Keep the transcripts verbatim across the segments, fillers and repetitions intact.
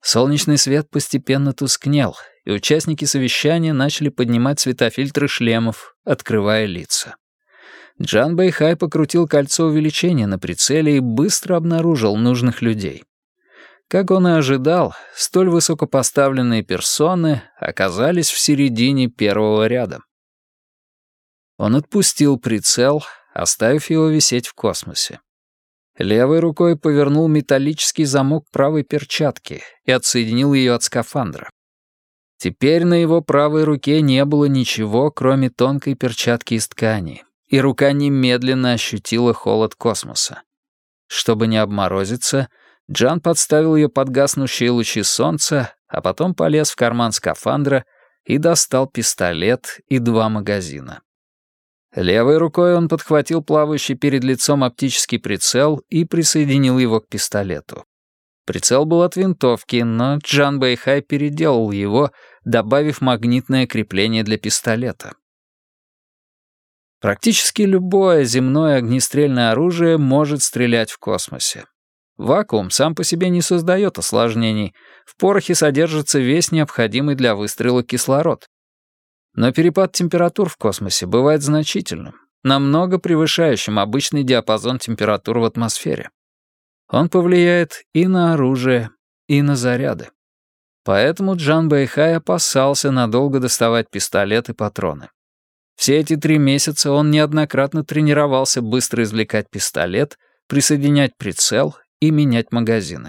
Солнечный свет постепенно тускнел, и участники совещания начали поднимать светофильтры шлемов, открывая лица. Джан Бэйхай покрутил кольцо увеличения на прицеле и быстро обнаружил нужных людей. Как он и ожидал, столь высокопоставленные персоны оказались в середине первого ряда. Он отпустил прицел, оставив его висеть в космосе. Левой рукой повернул металлический замок правой перчатки и отсоединил ее от скафандра. Теперь на его правой руке не было ничего, кроме тонкой перчатки из ткани, и рука немедленно ощутила холод космоса. Чтобы не обморозиться, Джан подставил ее под гаснущие лучи солнца, а потом полез в карман скафандра и достал пистолет и два магазина. Левой рукой он подхватил плавающий перед лицом оптический прицел и присоединил его к пистолету. Прицел был от винтовки, но Джан Бэйхай переделал его, добавив магнитное крепление для пистолета. Практически любое земное огнестрельное оружие может стрелять в космосе. Вакуум сам по себе не создает осложнений, в порохе содержится весь необходимый для выстрела кислород. Но перепад температур в космосе бывает значительным, намного превышающим обычный диапазон температур в атмосфере. Он повлияет и на оружие, и на заряды. Поэтому Джан Бэйхай опасался надолго доставать пистолет и патроны. Все эти три месяца он неоднократно тренировался быстро извлекать пистолет, присоединять прицел и менять магазины.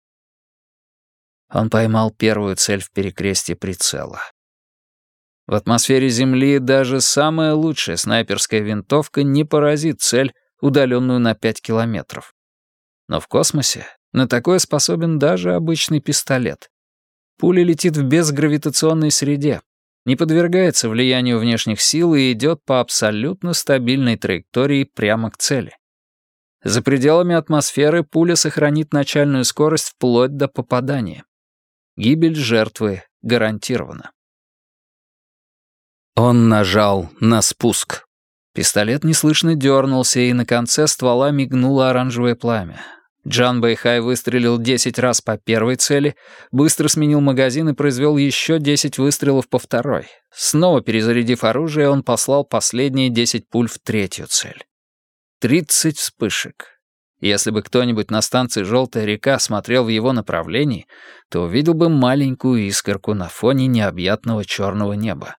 Он поймал первую цель в перекрестье прицела. В атмосфере Земли даже самая лучшая снайперская винтовка не поразит цель, удаленную на пять километров. Но в космосе на такое способен даже обычный пистолет. Пуля летит в безгравитационной среде, не подвергается влиянию внешних сил и идет по абсолютно стабильной траектории прямо к цели. За пределами атмосферы пуля сохранит начальную скорость вплоть до попадания. Гибель жертвы гарантирована. Он нажал на спуск. Пистолет неслышно дернулся, и на конце ствола мигнуло оранжевое пламя. Джан Бэйхай выстрелил десять раз по первой цели, быстро сменил магазин и произвел еще десять выстрелов по второй. Снова перезарядив оружие, он послал последние десять пуль в третью цель. тридцать вспышек. Если бы кто-нибудь на станции «Желтая река» смотрел в его направлении, то увидел бы маленькую искорку на фоне необъятного черного неба.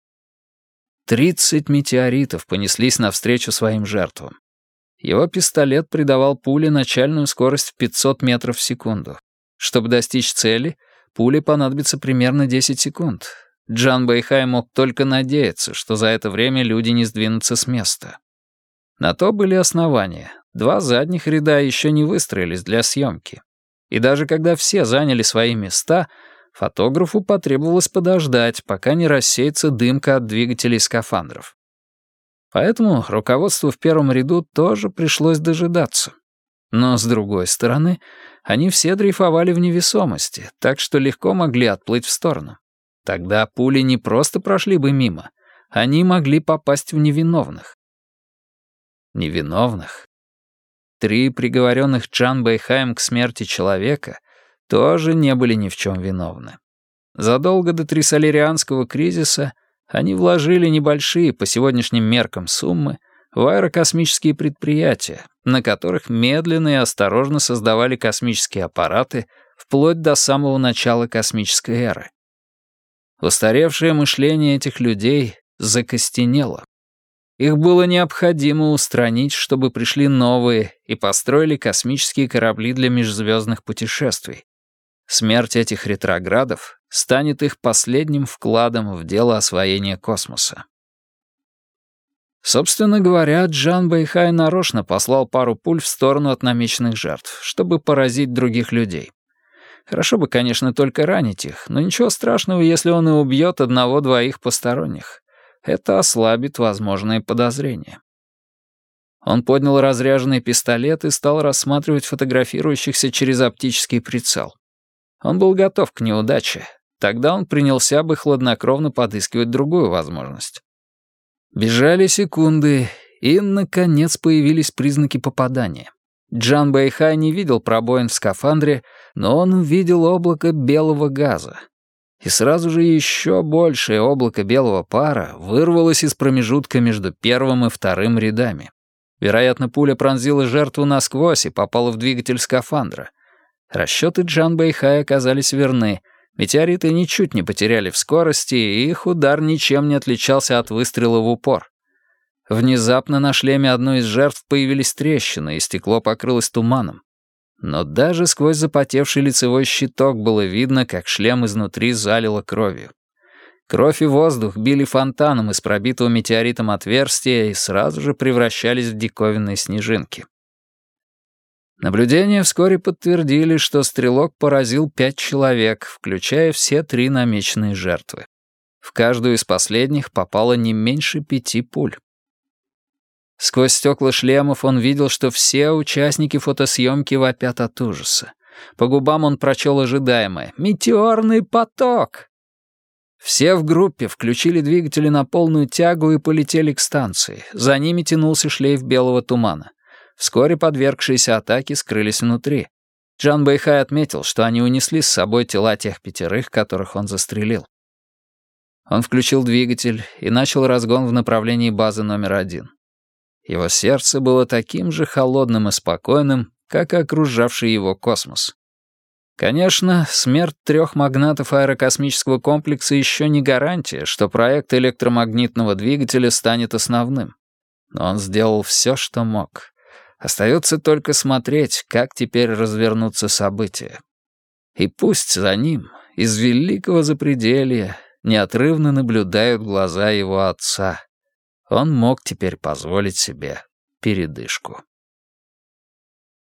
Тридцать метеоритов понеслись навстречу своим жертвам. Его пистолет придавал пуле начальную скорость в пятьсот метров в секунду. Чтобы достичь цели, пуле понадобится примерно десять секунд. Джан Бэйхай мог только надеяться, что за это время люди не сдвинутся с места. На то были основания. Два задних ряда еще не выстроились для съемки. И даже когда все заняли свои места, фотографу потребовалось подождать, пока не рассеется дымка от двигателей скафандров. Поэтому руководству в первом ряду тоже пришлось дожидаться. Но, с другой стороны, они все дрейфовали в невесомости, так что легко могли отплыть в сторону. Тогда пули не просто прошли бы мимо, они могли попасть в невиновных. Невиновных? Три приговоренных Джан Бэйхаем к смерти человека тоже не были ни в чем виновны. Задолго до Трисолерианского кризиса они вложили небольшие по сегодняшним меркам суммы в аэрокосмические предприятия, на которых медленно и осторожно создавали космические аппараты вплоть до самого начала космической эры. Устаревшее мышление этих людей закостенело. Их было необходимо устранить, чтобы пришли новые и построили космические корабли для межзвездных путешествий. Смерть этих ретроградов станет их последним вкладом в дело освоения космоса. Собственно говоря, Джан Бэйхай нарочно послал пару пуль в сторону от намеченных жертв, чтобы поразить других людей. Хорошо бы, конечно, только ранить их, но ничего страшного, если он и убьет одного-двоих посторонних. Это ослабит возможные подозрения. Он поднял разряженный пистолет и стал рассматривать фотографирующихся через оптический прицел. Он был готов к неудаче. Тогда он принялся бы хладнокровно подыскивать другую возможность. Бежали секунды, и, наконец, появились признаки попадания. Джан Бэйхай не видел пробоин в скафандре, но он увидел облако белого газа. И сразу же еще большее облако белого пара вырвалось из промежутка между первым и вторым рядами. Вероятно, пуля пронзила жертву насквозь и попала в двигатель скафандра. Расчеты Джан Бэйхая оказались верны. Метеориты ничуть не потеряли в скорости, и их удар ничем не отличался от выстрела в упор. Внезапно на шлеме одной из жертв появились трещины, и стекло покрылось туманом. Но даже сквозь запотевший лицевой щиток было видно, как шлем изнутри залило кровью. Кровь и воздух били фонтаном из пробитого метеоритом отверстия и сразу же превращались в диковинные снежинки. Наблюдения вскоре подтвердили, что стрелок поразил пять человек, включая все три намеченные жертвы. В каждую из последних попало не меньше пяти пуль. Сквозь стекла шлемов он видел, что все участники фотосъемки вопят от ужаса. По губам он прочел ожидаемое: «Метеорный поток!». Все в группе включили двигатели на полную тягу и полетели к станции. За ними тянулся шлейф белого тумана. Вскоре подвергшиеся атаке скрылись внутри. Джан Бэйхай отметил, что они унесли с собой тела тех пятерых, которых он застрелил. Он включил двигатель и начал разгон в направлении базы номер один. Его сердце было таким же холодным и спокойным, как и окружавший его космос. Конечно, смерть трех магнатов аэрокосмического комплекса еще не гарантия, что проект электромагнитного двигателя станет основным. Но он сделал все, что мог. Остается только смотреть, как теперь развернутся события. И пусть за ним, из великого запределья, неотрывно наблюдают глаза его отца. Он мог теперь позволить себе передышку.